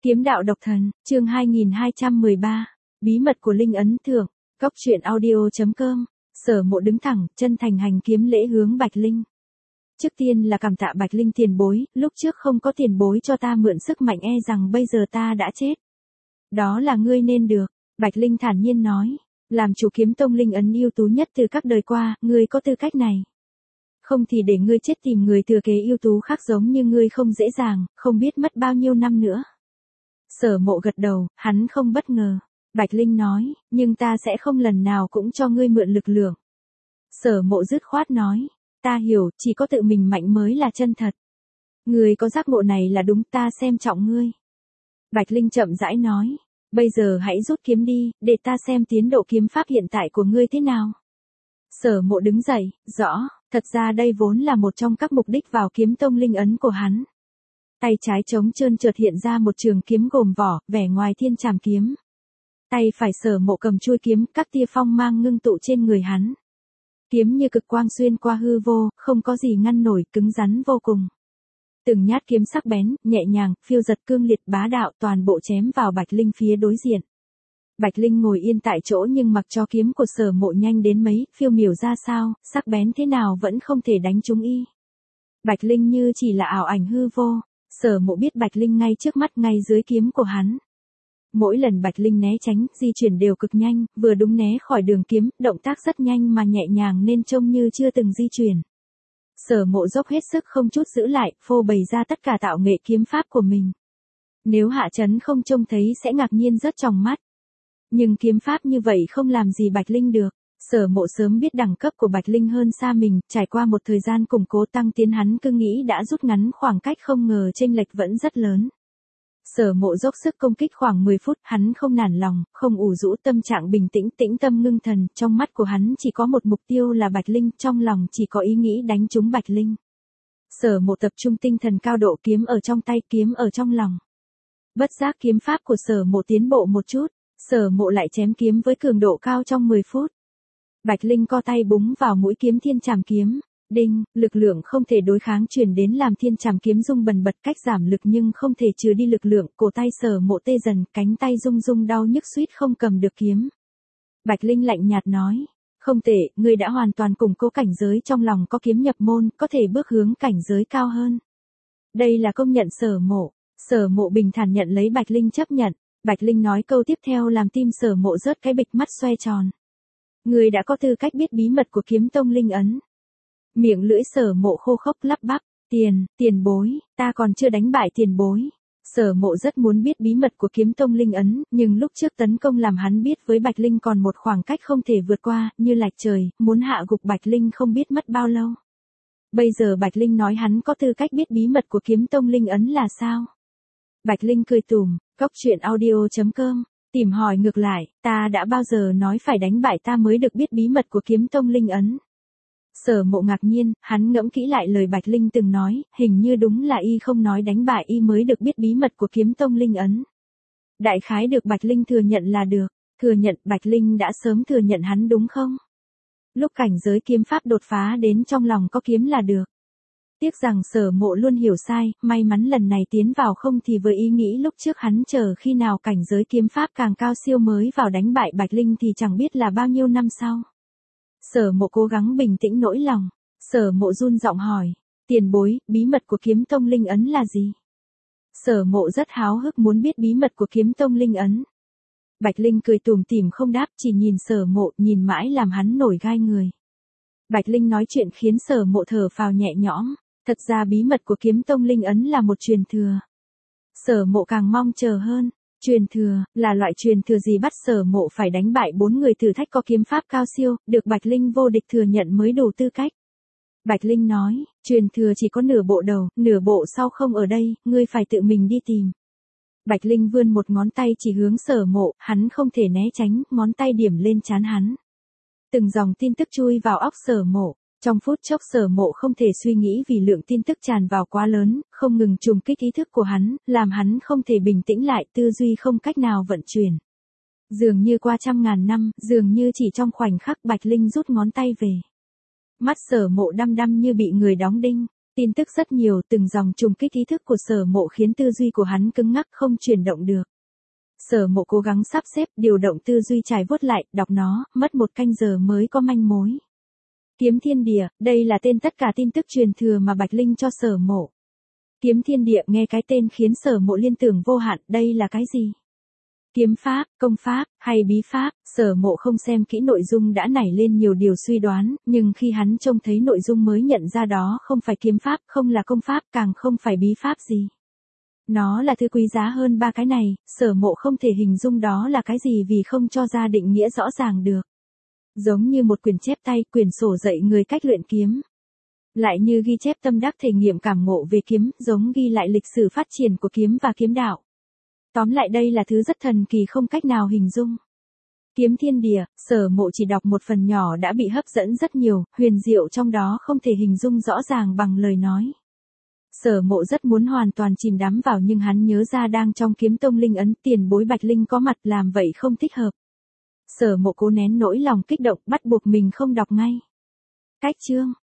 Kiếm đạo độc thần, chương 2213, bí mật của Linh ấn thượng, Cóc truyện audio.com, Sở Mộ đứng thẳng, chân thành hành kiếm lễ hướng Bạch Linh. Trước tiên là cảm tạ Bạch Linh tiền bối, lúc trước không có tiền bối cho ta mượn sức mạnh e rằng bây giờ ta đã chết. Đó là ngươi nên được, Bạch Linh thản nhiên nói, làm chủ kiếm tông Linh ấn ưu tú nhất từ các đời qua, ngươi có tư cách này. Không thì để ngươi chết tìm người thừa kế ưu tú khác giống như ngươi không dễ dàng, không biết mất bao nhiêu năm nữa. Sở Mộ gật đầu, hắn không bất ngờ. Bạch Linh nói, nhưng ta sẽ không lần nào cũng cho ngươi mượn lực lượng. Sở Mộ dứt khoát nói, ta hiểu, chỉ có tự mình mạnh mới là chân thật. Ngươi có giác ngộ này là đúng, ta xem trọng ngươi. Bạch Linh chậm rãi nói, bây giờ hãy rút kiếm đi, để ta xem tiến độ kiếm pháp hiện tại của ngươi thế nào. Sở Mộ đứng dậy, rõ, thật ra đây vốn là một trong các mục đích vào kiếm tông Linh ấn của hắn. Tay trái trống trơn chợt hiện ra một trường kiếm gồm vỏ, vẻ ngoài thiên trảm kiếm. Tay phải Sở Mộ cầm chuôi kiếm, các tia phong mang ngưng tụ trên người hắn. Kiếm như cực quang xuyên qua hư vô, không có gì ngăn nổi, cứng rắn vô cùng. Từng nhát kiếm sắc bén, nhẹ nhàng, phiêu giật cương liệt bá đạo toàn bộ chém vào Bạch Linh phía đối diện. Bạch Linh ngồi yên tại chỗ nhưng mặc cho kiếm của Sở Mộ nhanh đến mấy, phiêu miểu ra sao, sắc bén thế nào vẫn không thể đánh trúng y. Bạch Linh như chỉ là ảo ảnh hư vô. Sở Mộ biết Bạch Linh ngay trước mắt, ngay dưới kiếm của hắn. Mỗi lần Bạch Linh né tránh, di chuyển đều cực nhanh, vừa đúng né khỏi đường kiếm, động tác rất nhanh mà nhẹ nhàng nên trông như chưa từng di chuyển. Sở Mộ dốc hết sức không chút giữ lại, phô bày ra tất cả tạo nghệ kiếm pháp của mình. Nếu Hạ Chấn không trông thấy sẽ ngạc nhiên rớt trong mắt. Nhưng kiếm pháp như vậy không làm gì Bạch Linh được. Sở Mộ sớm biết đẳng cấp của Bạch Linh hơn xa mình, trải qua một thời gian củng cố tăng tiến hắn cứ nghĩ đã rút ngắn khoảng cách, không ngờ chênh lệch vẫn rất lớn. Sở Mộ dốc sức công kích khoảng 10 phút, hắn không nản lòng, không ủ rũ, tâm trạng bình tĩnh, tĩnh tâm ngưng thần, trong mắt của hắn chỉ có một mục tiêu là Bạch Linh, trong lòng chỉ có ý nghĩ đánh trúng Bạch Linh. Sở Mộ tập trung tinh thần cao độ, kiếm ở trong tay, kiếm ở trong lòng. Bất giác kiếm pháp của Sở Mộ tiến bộ một chút, Sở Mộ lại chém kiếm với cường độ cao trong 10 phút. Bạch Linh co tay búng vào mũi kiếm thiên trảm kiếm. Đinh, lực lượng không thể đối kháng truyền đến làm thiên trảm kiếm rung bần bật, cách giảm lực nhưng không thể trừ đi lực lượng, cổ tay Sở Mộ tê dần, cánh tay rung rung đau nhức suýt không cầm được kiếm. Bạch Linh lạnh nhạt nói, không tệ, ngươi đã hoàn toàn củng cố cảnh giới, trong lòng có kiếm nhập môn, có thể bước hướng cảnh giới cao hơn. Đây là công nhận Sở Mộ. Sở Mộ bình thản nhận lấy Bạch Linh chấp nhận. Bạch Linh nói câu tiếp theo làm tim Sở Mộ rớt cái bịch, mắt xoe tròn. Ngươi đã có tư cách biết bí mật của kiếm tông Linh ấn. Miệng lưỡi Sở Mộ khô khốc lắp bắp, tiền bối, ta còn chưa đánh bại tiền bối. Sở Mộ rất muốn biết bí mật của kiếm tông Linh ấn, nhưng lúc trước tấn công làm hắn biết với Bạch Linh còn một khoảng cách không thể vượt qua, như lạch trời, muốn hạ gục Bạch Linh không biết mất bao lâu. Bây giờ Bạch Linh nói hắn có tư cách biết bí mật của kiếm tông Linh ấn là sao? Bạch Linh cười tủm, Cóc truyện audio.com, tìm hỏi ngược lại, ta đã bao giờ nói phải đánh bại ta mới được biết bí mật của kiếm tông Linh ấn? Sở Mộ ngạc nhiên, hắn ngẫm kỹ lại lời Bạch Linh từng nói, hình như đúng là y không nói đánh bại y mới được biết bí mật của kiếm tông Linh ấn. Đại khái được Bạch Linh thừa nhận là được, thừa nhận Bạch Linh đã sớm thừa nhận hắn đúng không? Lúc cảnh giới kiếm pháp đột phá đến trong lòng có kiếm là được. Tiếc rằng Sở Mộ luôn hiểu sai, may mắn lần này tiến vào không thì với ý nghĩ lúc trước hắn chờ khi nào cảnh giới kiếm pháp càng cao siêu mới vào đánh bại Bạch Linh thì chẳng biết là bao nhiêu năm sau. Sở Mộ cố gắng bình tĩnh nỗi lòng. Sở Mộ run giọng hỏi, tiền bối, bí mật của kiếm tông Linh ấn là gì? Sở Mộ rất háo hức muốn biết bí mật của kiếm tông Linh ấn. Bạch Linh cười tủm tỉm không đáp, chỉ nhìn Sở Mộ, nhìn mãi làm hắn nổi gai người. Bạch Linh nói chuyện khiến Sở Mộ thở phào nhẹ nhõm, thật ra bí mật của kiếm tông Linh ấn là một truyền thừa. Sở Mộ càng mong chờ hơn. Truyền thừa, là loại truyền thừa gì bắt Sở Mộ phải đánh bại 4 người thử thách có kiếm pháp cao siêu, được Bạch Linh vô địch thừa nhận mới đủ tư cách. Bạch Linh nói, truyền thừa chỉ có nửa bộ đầu, nửa bộ sau không ở đây, ngươi phải tự mình đi tìm. Bạch Linh vươn một ngón tay chỉ hướng Sở Mộ, hắn không thể né tránh, ngón tay điểm lên trán hắn. Từng dòng tin tức chui vào óc Sở Mộ. Trong phút chốc Sở Mộ không thể suy nghĩ vì lượng tin tức tràn vào quá lớn, không ngừng trùng kích ý thức của hắn, làm hắn không thể bình tĩnh lại, tư duy không cách nào vận chuyển. Dường như qua trăm ngàn năm, dường như chỉ trong khoảnh khắc Bạch Linh rút ngón tay về. Mắt Sở Mộ đăm đăm như bị người đóng đinh, Tin tức rất nhiều, từng dòng trùng kích ý thức của Sở Mộ khiến tư duy của hắn cứng ngắc không chuyển động được. Sở Mộ cố gắng sắp xếp, điều động tư duy trải vuốt lại, đọc nó, mất 1 canh giờ mới có manh mối. Kiếm Thiên Địa, đây là tên tất cả tin tức truyền thừa mà Bạch Linh cho Sở Mộ. Kiếm Thiên Địa nghe cái tên khiến Sở Mộ liên tưởng vô hạn, đây là cái gì? Kiếm pháp, công pháp, hay bí pháp, Sở Mộ không xem kỹ nội dung đã nảy lên nhiều điều suy đoán, nhưng khi hắn trông thấy nội dung mới nhận ra đó không phải kiếm pháp, không là công pháp, càng không phải bí pháp gì. Nó là thứ quý giá hơn 3 cái này, Sở Mộ không thể hình dung đó là cái gì vì không cho ra định nghĩa rõ ràng được. Giống như một quyển chép tay, quyển sổ dạy người cách luyện kiếm. Lại như ghi chép tâm đắc thể nghiệm cảm ngộ về kiếm, giống ghi lại lịch sử phát triển của kiếm và kiếm đạo. Tóm lại đây là thứ rất thần kỳ không cách nào hình dung. Kiếm Thiên Địa, Sở Mộ chỉ đọc một phần nhỏ đã bị hấp dẫn rất nhiều, huyền diệu trong đó không thể hình dung rõ ràng bằng lời nói. Sở Mộ rất muốn hoàn toàn chìm đắm vào nhưng hắn nhớ ra đang trong Kiếm Tông Linh ấn, tiền bối Bạch Linh có mặt làm vậy không thích hợp. Sở Mộ cố nén nỗi lòng kích động, bắt buộc mình không đọc ngay. Cách chương